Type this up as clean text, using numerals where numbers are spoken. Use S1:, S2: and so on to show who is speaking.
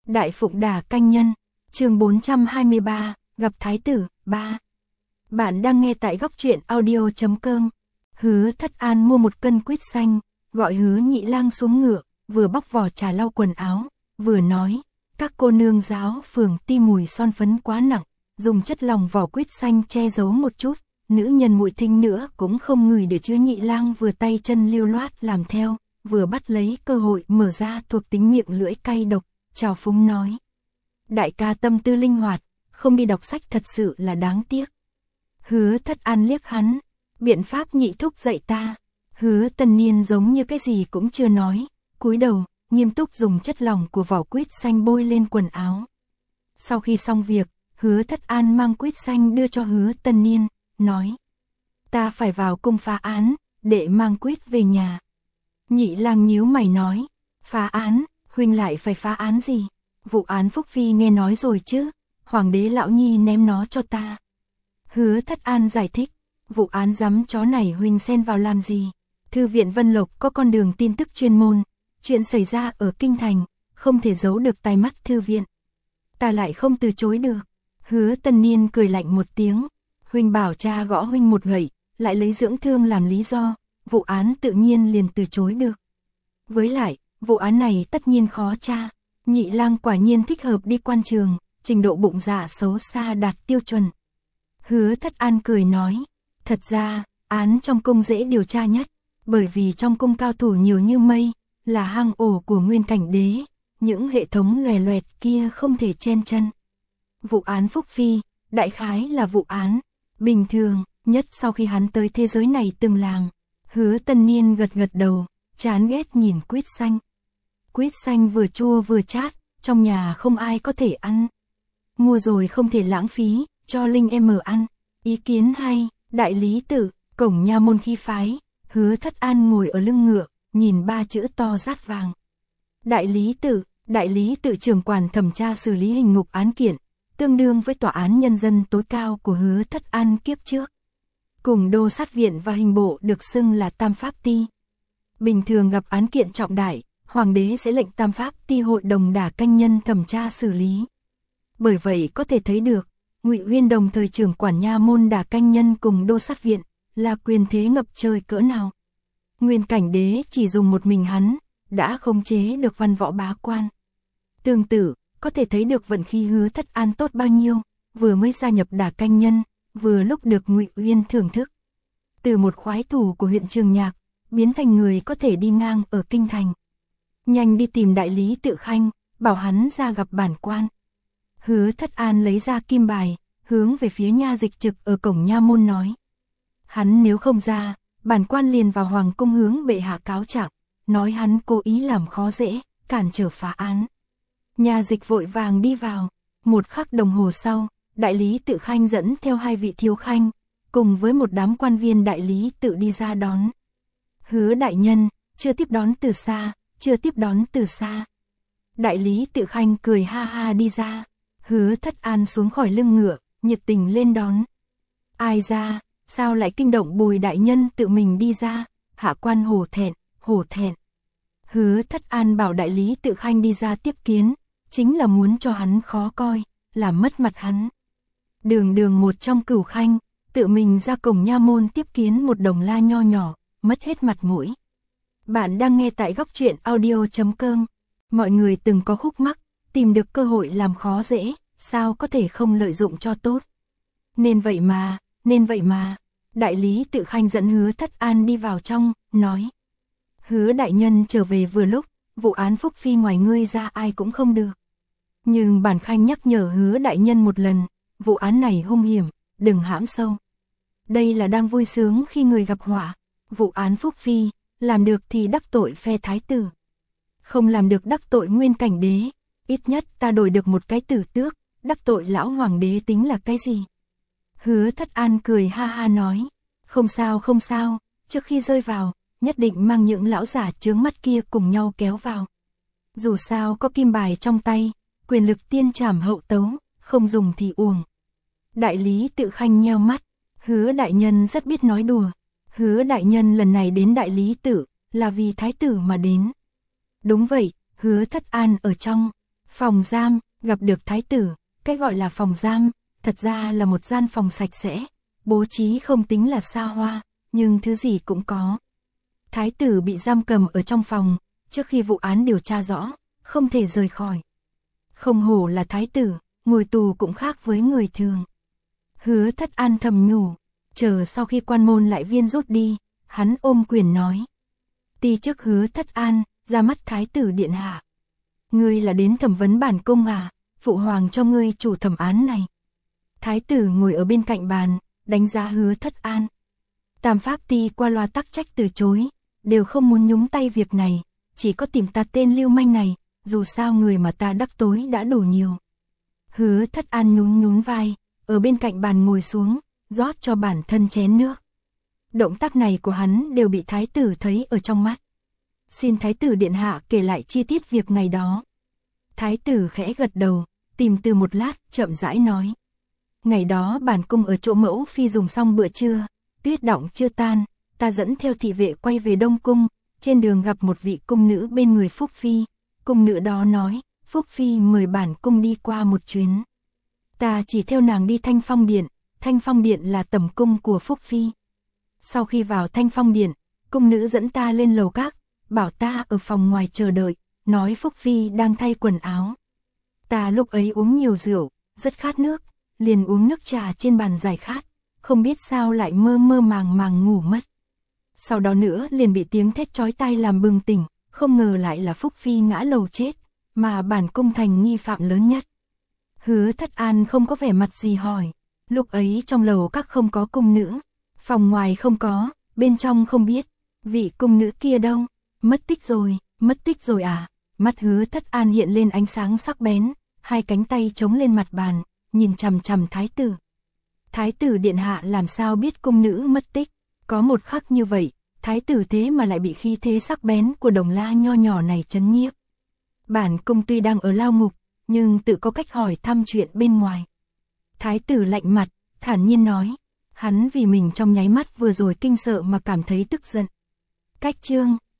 S1: Đại Phụng Đà Canh Nhân, chương 423, gặp Thái tử, 3. Bạn đang nghe tại góc truyện audio.com. Hứa Thất An mua một cân quýt xanh, gọi Hứa Nhị Lang xuống ngựa, vừa bóc vỏ trà lau quần áo, vừa nói, các cô nương giáo phường ti mùi son phấn quá nặng, dùng chất lòng vỏ quýt xanh che giấu một chút, nữ nhân muội thinh nữa cũng không ngửi được. Chứ Nhị Lang vừa tay chân lưu loát làm theo, vừa bắt lấy cơ hội mở ra thuộc tính miệng lưỡi cay độc, chào phúng nói. Đại ca tâm tư linh hoạt, không đi đọc sách thật sự là đáng tiếc. Hứa Thất An liếc hắn, biện pháp nhị thúc dạy ta. Hứa Tân Niên giống như cái gì cũng chưa nói, cúi đầu, nghiêm túc dùng chất lỏng của vỏ quýt xanh bôi lên quần áo. Sau khi xong việc, Hứa Thất An mang quýt xanh đưa cho Hứa Tân Niên, nói. Ta phải vào cung phá án, để mang quýt về nhà. Nhị Lang nhíu mày nói, phá án, huynh lại phải phá án gì? Vụ án Phúc Phi nghe nói rồi chứ, Hoàng đế lão nhi ném nó cho ta. Hứa Thất An giải thích, vụ án giấm chó này huynh xen vào làm gì? Thư viện Vân Lộc có con đường tin tức chuyên môn, chuyện xảy ra ở kinh thành, không thể giấu được tai mắt thư viện. Ta lại không từ chối được. Hứa Tân Niên cười lạnh một tiếng, huynh bảo cha gõ huynh một gậy, lại lấy dưỡng thương làm lý do, vụ án tự nhiên liền từ chối được. Với lại, vụ án này tất nhiên khó tra. Nhị Lang quả nhiên thích hợp đi quan trường, trình độ bụng dạ xấu xa đạt tiêu chuẩn. Hứa Thất An cười nói, thật ra, án trong cung dễ điều tra nhất, bởi vì trong cung cao thủ nhiều như mây, là hang ổ của Nguyên Cảnh Đế, những hệ thống loè loẹt kia không thể chen chân. Vụ án Phúc Phi, đại khái là vụ án bình thường nhất sau khi hắn tới thế giới này từng làm. Hứa Tân Niên gật gật đầu, chán ghét nhìn quýt xanh. Quýt xanh vừa chua vừa chát, trong nhà không ai có thể ăn. Mua rồi không thể lãng phí, cho Linh em ăn. Ý kiến hay, đại lý tự, cổng nha môn khí phái. Hứa Thất An ngồi ở lưng ngựa, nhìn ba chữ to rát vàng. Đại lý tự trưởng quản thẩm tra xử lý hình ngục án kiện, tương đương với tòa án nhân dân tối cao của Hứa Thất An kiếp trước. Cùng đô sát viện và hình bộ được xưng là tam pháp ti. Bình thường gặp án kiện trọng đại, Hoàng đế sẽ lệnh tam pháp ti hội đồng Đả Canh Nhân thẩm tra xử lý. Bởi vậy có thể thấy được, Ngụy Uyên đồng thời trưởng quản nha môn Đả Canh Nhân cùng đô sát viện, là quyền thế ngập trời cỡ nào. Nguyên Cảnh Đế chỉ dùng một mình hắn, đã khống chế được văn võ bá quan. Tương tự, có thể thấy được vận khí Hứa Thất An tốt bao nhiêu, vừa mới gia nhập Đả Canh Nhân, vừa lúc được Ngụy Uyên thưởng thức. Từ một khoái thủ của huyện Trường Nhạc, biến thành người có thể đi ngang ở kinh thành. Nhanh đi tìm đại lý tự Khanh, bảo hắn ra gặp bản quan. Hứa Thất An lấy ra kim bài, hướng về phía nha dịch trực ở cổng nha môn nói. Hắn nếu không ra, bản quan liền vào hoàng cung hướng bệ hạ cáo trạng, nói hắn cố ý làm khó dễ, cản trở phá án. Nha dịch vội vàng đi vào, một khắc đồng hồ sau, đại lý tự Khanh dẫn theo hai vị thiếu khanh, cùng với một đám quan viên đại lý tự đi ra đón. Hứa đại nhân, chưa tiếp đón từ xa. Đại lý tự Khanh cười ha ha đi ra, Hứa Thất An xuống khỏi lưng ngựa, nhiệt tình lên đón. Ai ra, sao lại kinh động Bùi đại nhân tự mình đi ra, hạ quan hổ thẹn. Hứa Thất An bảo đại lý tự Khanh đi ra tiếp kiến, chính là muốn cho hắn khó coi, làm mất mặt hắn. Đường một trong cửu khanh, tự mình ra cổng nha môn tiếp kiến một đồng la nho nhỏ, mất hết mặt mũi. Bạn đang nghe tại góc truyện audio.com. Mọi người từng có khúc mắc, tìm được cơ hội làm khó dễ, sao có thể không lợi dụng cho tốt. Nên vậy mà, đại lý tự Khanh dẫn Hứa Thất An đi vào trong, nói. Hứa đại nhân trở về vừa lúc, vụ án Phúc Phi ngoài ngươi ra ai cũng không được. Nhưng bản Khanh nhắc nhở Hứa đại nhân một lần, vụ án này hung hiểm, đừng hãm sâu. Đây là đang vui sướng khi người gặp họa, vụ án Phúc Phi, làm được thì đắc tội phe thái tử. Không làm được đắc tội Nguyên Cảnh Đế, ít nhất ta đổi được một cái tử tước, đắc tội lão hoàng đế tính là cái gì? Hứa Thất An cười ha ha nói, không sao, trước khi rơi vào, nhất định mang những lão giả chướng mắt kia cùng nhau kéo vào. Dù sao có kim bài trong tay, quyền lực tiên trảm hậu tấu, không dùng thì uổng. Đại lý tự Khanh nheo mắt, Hứa đại nhân rất biết nói đùa. Hứa đại nhân lần này đến đại lý tự, là vì thái tử mà đến. Đúng vậy, Hứa Thất An ở trong, Phòng giam, gặp được thái tử. Cái gọi là phòng giam, thật ra là một gian phòng sạch sẽ, bố trí không tính là xa hoa, nhưng thứ gì cũng có. Thái tử bị giam cầm ở trong phòng, trước khi vụ án điều tra rõ, không thể rời khỏi. Không hổ là thái tử, ngồi tù cũng khác với người thường. Hứa Thất An thầm nhủ, chờ sau khi quan môn lại viên rút đi, hắn ôm quyền nói. Ti chức Hứa Thất An, ra mắt thái tử điện hạ. Ngươi là đến thẩm vấn bản cung à, phụ hoàng cho ngươi chủ thẩm án này. Thái tử ngồi ở bên cạnh bàn, đánh giá Hứa Thất An. Tam Pháp Ti qua loa tắc trách từ chối, đều không muốn nhúng tay việc này, chỉ có tìm ta tên lưu manh này, dù sao người mà ta đắc tội đã đủ nhiều. Hứa Thất An nhún nhún vai, ở bên cạnh bàn ngồi xuống, rót cho bản thân chén nước. Động tác này của hắn đều bị thái tử thấy ở trong mắt. Xin thái tử điện hạ kể lại chi tiết việc ngày đó. Thái tử khẽ gật đầu, tìm từ một lát, chậm rãi nói. Ngày đó bản cung ở chỗ mẫu phi dùng xong bữa trưa, tuyết đọng chưa tan, ta dẫn theo thị vệ quay về Đông Cung, trên đường gặp một vị cung nữ bên người Phúc Phi. Cung nữ đó nói, Phúc Phi mời bản cung đi qua một chuyến. Ta chỉ theo nàng đi Thanh Phong Điện là tẩm cung của Phúc Phi. Sau khi vào Thanh Phong Điện, cung nữ dẫn ta lên lầu các, bảo ta ở phòng ngoài chờ đợi, nói Phúc Phi đang thay quần áo. Ta lúc ấy uống nhiều rượu, rất khát nước, liền uống nước trà trên bàn giải khát, không biết sao lại mơ mơ màng màng ngủ mất. Sau đó nữa liền bị tiếng thét chói tai làm bừng tỉnh, không ngờ lại là Phúc Phi ngã lầu chết, mà bản cung thành nghi phạm lớn nhất. Hứa Thất An không có vẻ mặt gì hỏi, lúc ấy trong lầu các không có cung nữ, phòng ngoài không có, bên trong không biết, vị cung nữ kia đâu, mất tích rồi à? Mắt Hứa Thất An hiện lên ánh sáng sắc bén, hai cánh tay chống lên mặt bàn, nhìn chằm chằm thái tử. Thái tử điện hạ làm sao biết cung nữ mất tích, có một khắc như vậy, thái tử thế mà lại bị khí thế sắc bén của đồng la nho nhỏ này chấn nhiếp. Bản cung tuy đang ở lao ngục, nhưng tự có cách hỏi thăm chuyện bên ngoài. Thái tử lạnh mặt, thản nhiên nói, hắn vì mình trong nháy mắt vừa rồi kinh sợ mà cảm thấy tức giận. Cách chương